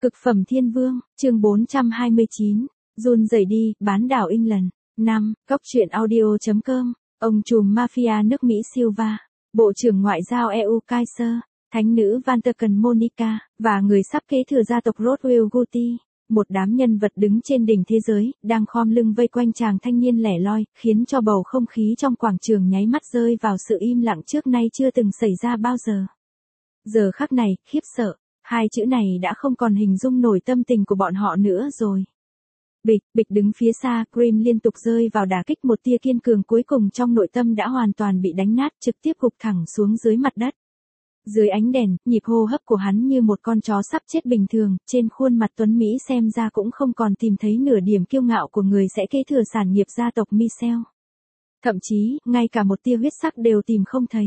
Cực phẩm thiên vương, chương 429, run rẩy đi, bán đảo England. 5. Cóc truyện audio.com, ông trùm mafia nước Mỹ Silva, Bộ trưởng Ngoại giao EU Kaiser, thánh nữ Vatican Monica, và người sắp kế thừa gia tộc Rothschild Guti. Một đám nhân vật đứng trên đỉnh thế giới, đang khom lưng vây quanh chàng thanh niên lẻ loi, khiến cho bầu không khí trong quảng trường nháy mắt rơi vào sự im lặng trước nay chưa từng xảy ra bao giờ. Giờ khắc này, khiếp sợ, hai chữ này đã không còn hình dung nổi tâm tình của bọn họ nữa rồi. Bịch, bịch đứng phía xa, Grimm liên tục rơi vào đả kích, một tia kiên cường cuối cùng trong nội tâm đã hoàn toàn bị đánh nát, trực tiếp gục thẳng xuống dưới mặt đất. Dưới ánh đèn, nhịp hô hấp của hắn như một con chó sắp chết bình thường, trên khuôn mặt tuấn Mỹ xem ra cũng không còn tìm thấy nửa điểm kiêu ngạo của người sẽ kế thừa sản nghiệp gia tộc Michel. Thậm chí, ngay cả một tia huyết sắc đều tìm không thấy.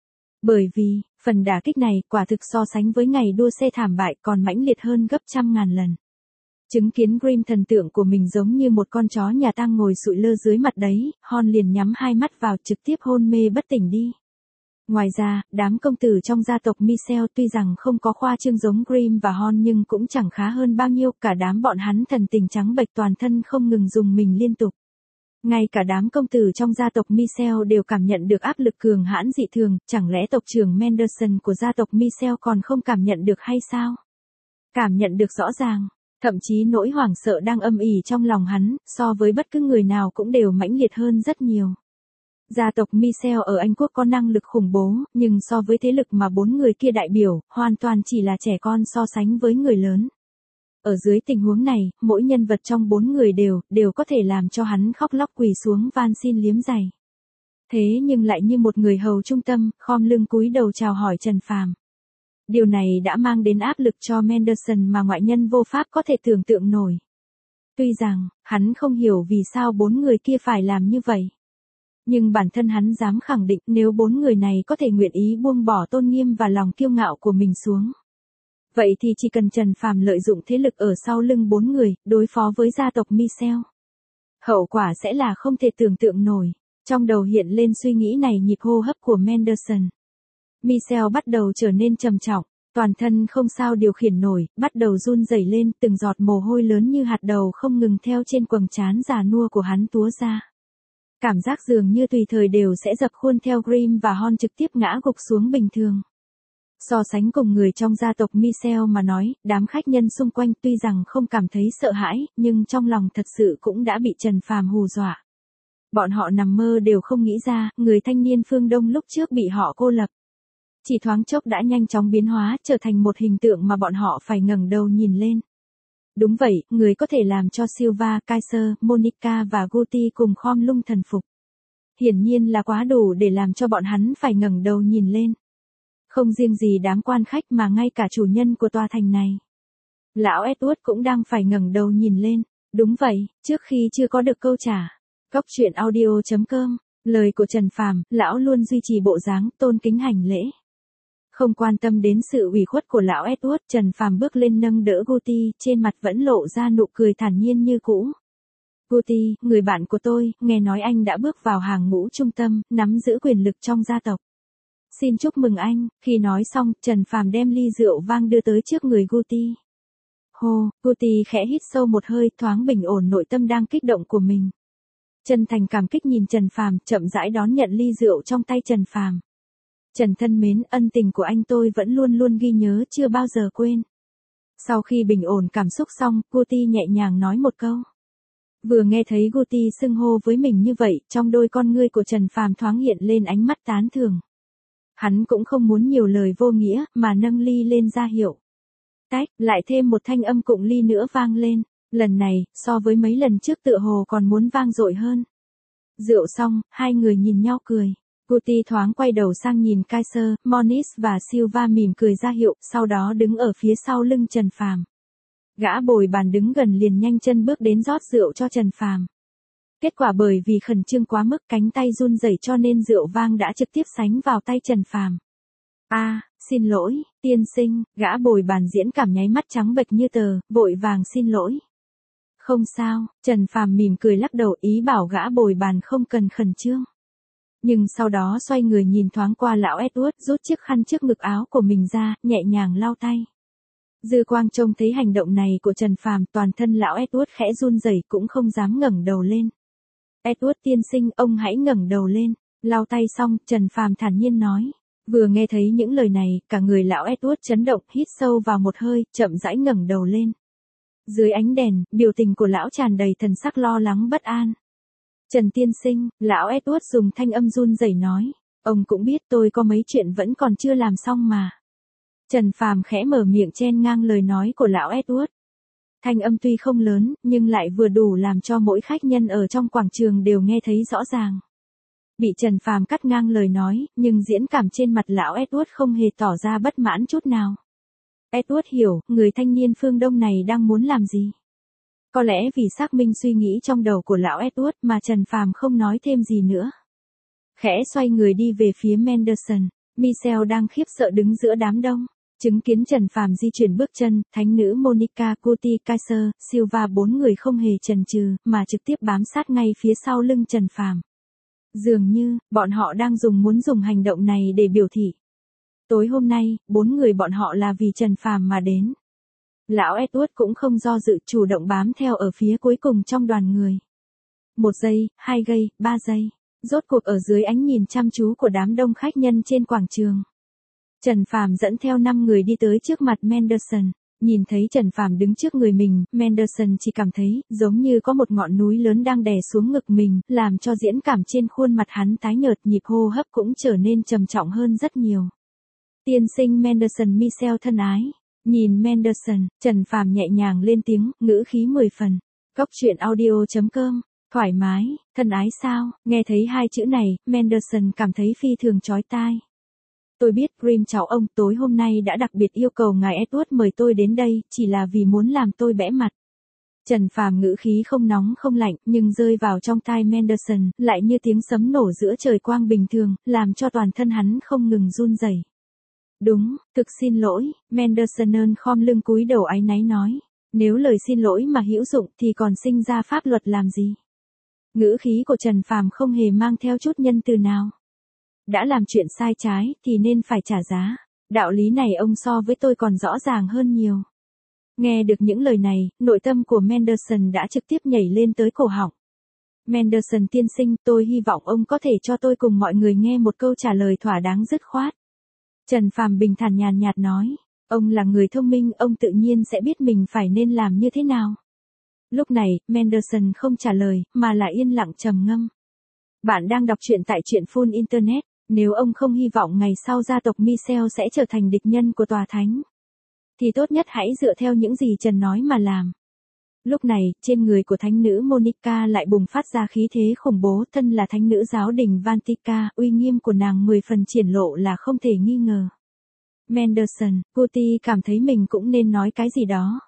Bởi vì, phần đả kích này quả thực so sánh với ngày đua xe thảm bại còn mãnh liệt hơn gấp trăm ngàn lần. Chứng kiến Grimm thần tượng của mình giống như một con chó nhà tang ngồi sụi lơ dưới mặt đấy, Hon liền nhắm hai mắt vào trực tiếp hôn mê bất tỉnh đi. Ngoài ra, đám công tử trong gia tộc Michel tuy rằng không có khoa trương giống Grimm và Hon nhưng cũng chẳng khá hơn bao nhiêu, cả đám bọn hắn thần tình trắng bệch toàn thân không ngừng dùng mình liên tục. Ngay cả đám công tử trong gia tộc Michel đều cảm nhận được áp lực cường hãn dị thường, chẳng lẽ tộc trưởng Mendelssohn của gia tộc Michel còn không cảm nhận được hay sao? Cảm nhận được rõ ràng, thậm chí nỗi hoảng sợ đang âm ỉ trong lòng hắn, so với bất cứ người nào cũng đều mãnh liệt hơn rất nhiều. Gia tộc Michel ở Anh Quốc có năng lực khủng bố, nhưng so với thế lực mà bốn người kia đại biểu, hoàn toàn chỉ là trẻ con so sánh với người lớn. Ở dưới tình huống này, mỗi nhân vật trong bốn người đều có thể làm cho hắn khóc lóc quỳ xuống van xin liếm giày. Thế nhưng lại như một người hầu trung tâm, khom lưng cúi đầu chào hỏi Trần Phàm. Điều này đã mang đến áp lực cho Mendelssohn mà ngoại nhân vô pháp có thể tưởng tượng nổi. Tuy rằng, hắn không hiểu vì sao bốn người kia phải làm như vậy. Nhưng bản thân hắn dám khẳng định nếu bốn người này có thể nguyện ý buông bỏ tôn nghiêm và lòng kiêu ngạo của mình xuống. Vậy thì chỉ cần Trần Phàm lợi dụng thế lực ở sau lưng bốn người, đối phó với gia tộc Michel. Hậu quả sẽ là không thể tưởng tượng nổi. Trong đầu hiện lên suy nghĩ này nhịp hô hấp của Mendelssohn. Michel bắt đầu trở nên trầm trọng, toàn thân không sao điều khiển nổi, bắt đầu run rẩy lên, từng giọt mồ hôi lớn như hạt đậu không ngừng theo trên quầng trán già nua của hắn túa ra. Cảm giác dường như tùy thời đều sẽ dập khuôn theo Grimm và Hon trực tiếp ngã gục xuống bình thường. So sánh cùng người trong gia tộc Michel mà nói, đám khách nhân xung quanh tuy rằng không cảm thấy sợ hãi, nhưng trong lòng thật sự cũng đã bị Trần Phàm hù dọa. Bọn họ nằm mơ đều không nghĩ ra, người thanh niên phương Đông lúc trước bị họ cô lập. Chỉ thoáng chốc đã nhanh chóng biến hóa trở thành một hình tượng mà bọn họ phải ngẩng đầu nhìn lên. Đúng vậy, người có thể làm cho Silva, Kaiser, Monica và Guti cùng khom lưng thần phục. Hiển nhiên là quá đủ để làm cho bọn hắn phải ngẩng đầu nhìn lên. Không riêng gì đám quan khách mà ngay cả chủ nhân của tòa thành này. Lão Edward cũng đang phải ngẩng đầu nhìn lên. Đúng vậy, trước khi chưa có được câu trả. Cóc truyện audio.com, lời của Trần Phàm, lão luôn duy trì bộ dáng tôn kính hành lễ. Không quan tâm đến sự ủy khuất của lão Edward, Trần Phàm bước lên nâng đỡ Guti, trên mặt vẫn lộ ra nụ cười thản nhiên như cũ. Guti, người bạn của tôi, nghe nói anh đã bước vào hàng ngũ trung tâm, nắm giữ quyền lực trong gia tộc. Xin chúc mừng anh. Khi nói xong, Trần Phàm đem ly rượu vang đưa tới trước người Guti. Hô, Guti khẽ hít sâu một hơi, thoáng bình ổn nội tâm đang kích động của mình. Chân thành cảm kích nhìn Trần Phàm, chậm rãi đón nhận ly rượu trong tay Trần Phàm. Trần thân mến, ân tình của anh tôi vẫn luôn luôn ghi nhớ, chưa bao giờ quên. Sau khi bình ổn cảm xúc xong, Guti nhẹ nhàng nói một câu. Vừa nghe thấy Guti xưng hô với mình như vậy, trong đôi con ngươi của Trần Phàm thoáng hiện lên ánh mắt tán thưởng. Hắn cũng không muốn nhiều lời vô nghĩa, mà nâng ly lên ra hiệu. Tách, lại thêm một thanh âm cụng ly nữa vang lên. Lần này, so với mấy lần trước tựa hồ còn muốn vang dội hơn. Rượu xong, hai người nhìn nhau cười. Guti thoáng quay đầu sang nhìn Kaiser, Moniz và Silva mỉm cười ra hiệu, sau đó đứng ở phía sau lưng Trần Phàm. Gã bồi bàn đứng gần liền nhanh chân bước đến rót rượu cho Trần Phàm. Kết quả bởi vì khẩn trương quá mức cánh tay run rẩy cho nên rượu vang đã trực tiếp sánh vào tay Trần Phàm. Xin lỗi, tiên sinh, gã bồi bàn diễn cảm nháy mắt trắng bệch như tờ, vội vàng xin lỗi. Không sao, Trần Phàm mỉm cười lắc đầu ý bảo gã bồi bàn không cần khẩn trương. Nhưng sau đó xoay người nhìn thoáng qua lão Edward, rút chiếc khăn trước ngực áo của mình ra, nhẹ nhàng lau tay. Dư Quang trông thấy hành động này của Trần Phàm, toàn thân lão Edward khẽ run rẩy cũng không dám ngẩng đầu lên. Edward tiên sinh, ông hãy ngẩng đầu lên. Lau tay xong, Trần Phàm thản nhiên nói. Vừa nghe thấy những lời này, cả người lão Edward chấn động, hít sâu vào một hơi, chậm rãi ngẩng đầu lên. Dưới ánh đèn, biểu tình của lão tràn đầy thần sắc lo lắng bất an. Trần tiên sinh, lão Edward dùng thanh âm run rẩy nói. Ông cũng biết tôi có mấy chuyện vẫn còn chưa làm xong mà. Trần Phàm khẽ mở miệng chen ngang lời nói của lão Edward. Thanh âm tuy không lớn, nhưng lại vừa đủ làm cho mỗi khách nhân ở trong quảng trường đều nghe thấy rõ ràng. Bị Trần Phàm cắt ngang lời nói, nhưng diễn cảm trên mặt lão Edward không hề tỏ ra bất mãn chút nào. Edward hiểu, người thanh niên phương Đông này đang muốn làm gì. Có lẽ vì xác minh suy nghĩ trong đầu của lão Edward mà Trần Phàm không nói thêm gì nữa. Khẽ xoay người đi về phía Manderson, Michelle đang khiếp sợ đứng giữa đám đông. Chứng kiến Trần Phàm di chuyển bước chân, thánh nữ Monica Cuti Kaiser, Silva bốn người không hề chần chừ, mà trực tiếp bám sát ngay phía sau lưng Trần Phàm. Dường như, bọn họ đang muốn dùng hành động này để biểu thị. Tối hôm nay, bốn người bọn họ là vì Trần Phàm mà đến. Lão Edward cũng không do dự, chủ động bám theo ở phía cuối cùng trong đoàn người. 1 giây, 2 giây, 3 giây. Rốt cuộc ở dưới ánh nhìn chăm chú của đám đông khách nhân trên quảng trường. Trần Phàm dẫn theo 5 người đi tới trước mặt Manderson. Nhìn thấy Trần Phàm đứng trước người mình, Manderson chỉ cảm thấy giống như có một ngọn núi lớn đang đè xuống ngực mình, làm cho diễn cảm trên khuôn mặt hắn tái nhợt, nhịp hô hấp cũng trở nên trầm trọng hơn rất nhiều. Tiên sinh Manderson Michelle thân ái. Nhìn Manderson, Trần Phàm nhẹ nhàng lên tiếng, ngữ khí 10 phần. Cóc truyện audio.com. Thoải mái, thân ái sao? Nghe thấy hai chữ này, Manderson cảm thấy phi thường chói tai. Tôi biết Grimm cháu ông tối hôm nay đã đặc biệt yêu cầu ngài Edward mời tôi đến đây, chỉ là vì muốn làm tôi bẽ mặt. Trần Phàm ngữ khí không nóng không lạnh, nhưng rơi vào trong tai Manderson, lại như tiếng sấm nổ giữa trời quang bình thường, làm cho toàn thân hắn không ngừng run rẩy. Đúng, thực xin lỗi, Manderson khom lưng cúi đầu áy náy nói. Nếu lời xin lỗi mà hữu dụng thì còn sinh ra pháp luật làm gì? Ngữ khí của Trần Phàm không hề mang theo chút nhân từ nào. Đã làm chuyện sai trái thì nên phải trả giá. Đạo lý này ông so với tôi còn rõ ràng hơn nhiều. Nghe được những lời này, nội tâm của Manderson đã trực tiếp nhảy lên tới cổ họng. Manderson tiên sinh, tôi hy vọng ông có thể cho tôi cùng mọi người nghe một câu trả lời thỏa đáng dứt khoát. Trần Phàm bình thản nhàn nhạt nói. Ông là người thông minh, ông tự nhiên sẽ biết mình phải nên làm như thế nào. Lúc này, Manderson không trả lời, mà là yên lặng trầm ngâm. Bạn đang đọc truyện tại truyện Full Internet. Nếu ông không hy vọng ngày sau gia tộc Michelle sẽ trở thành địch nhân của tòa thánh, thì tốt nhất hãy dựa theo những gì Trần nói mà làm. Lúc này, trên người của thánh nữ Monica lại bùng phát ra khí thế khủng bố, thân là thánh nữ giáo đình Vantica, uy nghiêm của nàng 10 phần triển lộ là không thể nghi ngờ. Manderson, Cuti cảm thấy mình cũng nên nói cái gì đó.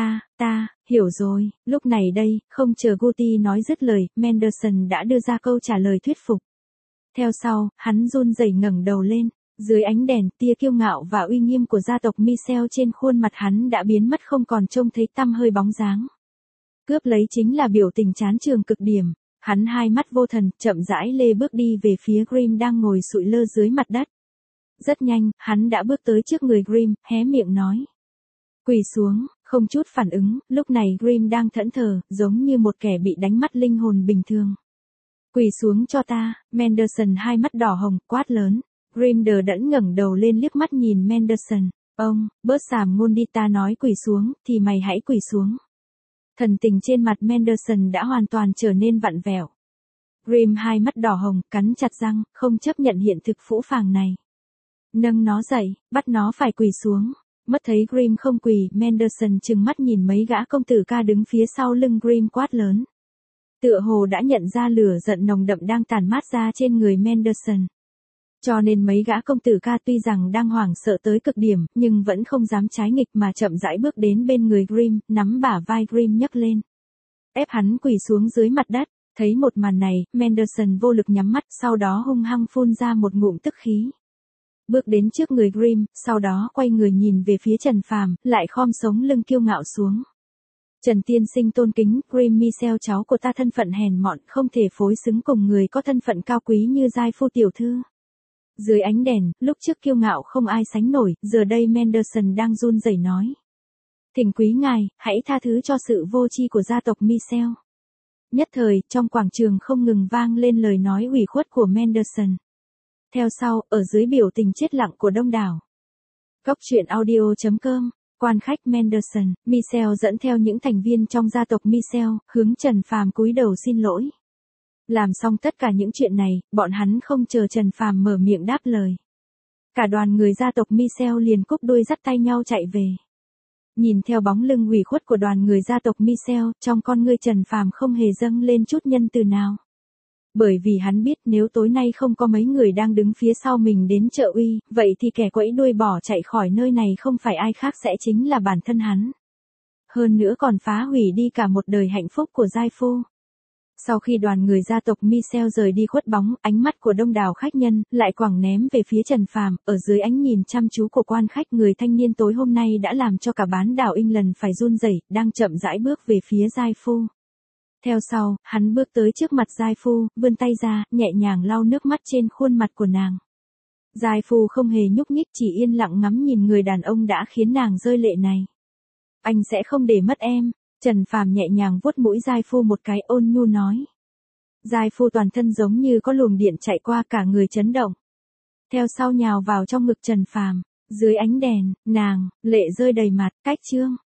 Ta, hiểu rồi, lúc này đây, không chờ Cuti nói dứt lời, Manderson đã đưa ra câu trả lời thuyết phục. Theo sau, hắn run rẩy ngẩng đầu lên, dưới ánh đèn, tia kiêu ngạo và uy nghiêm của gia tộc Michelle trên khuôn mặt hắn đã biến mất không còn trông thấy tăm hơi bóng dáng. Cướp lấy chính là biểu tình chán chường cực điểm, hắn hai mắt vô thần, chậm rãi lê bước đi về phía Grimm đang ngồi sụi lơ dưới mặt đất. Rất nhanh, hắn đã bước tới trước người Grimm, hé miệng nói. Quỳ xuống, không chút phản ứng, lúc này Grimm đang thẫn thờ, giống như một kẻ bị đánh mất linh hồn bình thường. Quỳ xuống cho ta, Manderson hai mắt đỏ hồng, quát lớn. Grimm đờ đẫn ngẩng đầu lên liếc mắt nhìn Manderson. Ông, bớt xàm ngôn đi, ta nói quỳ xuống, thì mày hãy quỳ xuống. Thần tình trên mặt Manderson đã hoàn toàn trở nên vặn vẹo. Grimm hai mắt đỏ hồng, cắn chặt răng, không chấp nhận hiện thực phũ phàng này. Nâng nó dậy, bắt nó phải quỳ xuống. Mất thấy Grimm không quỳ, Manderson trừng mắt nhìn mấy gã công tử ca đứng phía sau lưng Grimm quát lớn. Tựa hồ đã nhận ra lửa giận nồng đậm đang tàn mát ra trên người Manderson. Cho nên mấy gã công tử ca tuy rằng đang hoảng sợ tới cực điểm, nhưng vẫn không dám trái nghịch mà chậm rãi bước đến bên người Grimm, nắm bả vai Grimm nhấc lên. Ép hắn quỳ xuống dưới mặt đất. Thấy một màn này, Manderson vô lực nhắm mắt, sau đó hung hăng phun ra một ngụm tức khí. Bước đến trước người Grimm, sau đó quay người nhìn về phía Trần Phàm, lại khom sống lưng kiêu ngạo xuống. Trần tiên sinh tôn kính, Grimm Michelle cháu của ta thân phận hèn mọn, không thể phối xứng cùng người có thân phận cao quý như giai phu tiểu thư. Dưới ánh đèn, lúc trước kiêu ngạo không ai sánh nổi, giờ đây Manderson đang run rẩy nói. Thỉnh quý ngài, hãy tha thứ cho sự vô tri của gia tộc Michel. Nhất thời, trong quảng trường không ngừng vang lên lời nói ủy khuất của Mendelssohn. Theo sau, ở dưới biểu tình chết lặng của đông đảo. Cốc truyện audio.com, quan khách Mendelssohn, Michel dẫn theo những thành viên trong gia tộc Michel, hướng Trần Phàm cúi đầu xin lỗi. Làm xong tất cả những chuyện này, bọn hắn không chờ Trần Phàm mở miệng đáp lời. Cả đoàn người gia tộc Michel liền cúp đuôi dắt tay nhau chạy về. Nhìn theo bóng lưng ủy khuất của đoàn người gia tộc Michel, trong con ngươi Trần Phàm không hề dâng lên chút nhân từ nào. Bởi vì hắn biết nếu tối nay không có mấy người đang đứng phía sau mình đến trợ uy, vậy thì kẻ quẫy đuôi bỏ chạy khỏi nơi này không phải ai khác sẽ chính là bản thân hắn. Hơn nữa còn phá hủy đi cả một đời hạnh phúc của giai phu. Sau khi đoàn người gia tộc Michel rời đi khuất bóng, ánh mắt của đông đảo khách nhân lại quẳng ném về phía Trần Phàm, ở dưới ánh nhìn chăm chú của quan khách, người thanh niên tối hôm nay đã làm cho cả bán đảo England phải run rẩy, đang chậm rãi bước về phía giai phu. Theo sau, hắn bước tới trước mặt giai phu, vươn tay ra, nhẹ nhàng lau nước mắt trên khuôn mặt của nàng. Giai phu không hề nhúc nhích, chỉ yên lặng ngắm nhìn người đàn ông đã khiến nàng rơi lệ này. Anh sẽ không để mất em. Trần Phàm nhẹ nhàng vuốt mũi giai phu một cái, ôn nhu nói. Giai phu toàn thân giống như có luồng điện chạy qua, cả người chấn động. Theo sau nhào vào trong ngực Trần Phàm, dưới ánh đèn, nàng, lệ rơi đầy mặt, cách chương.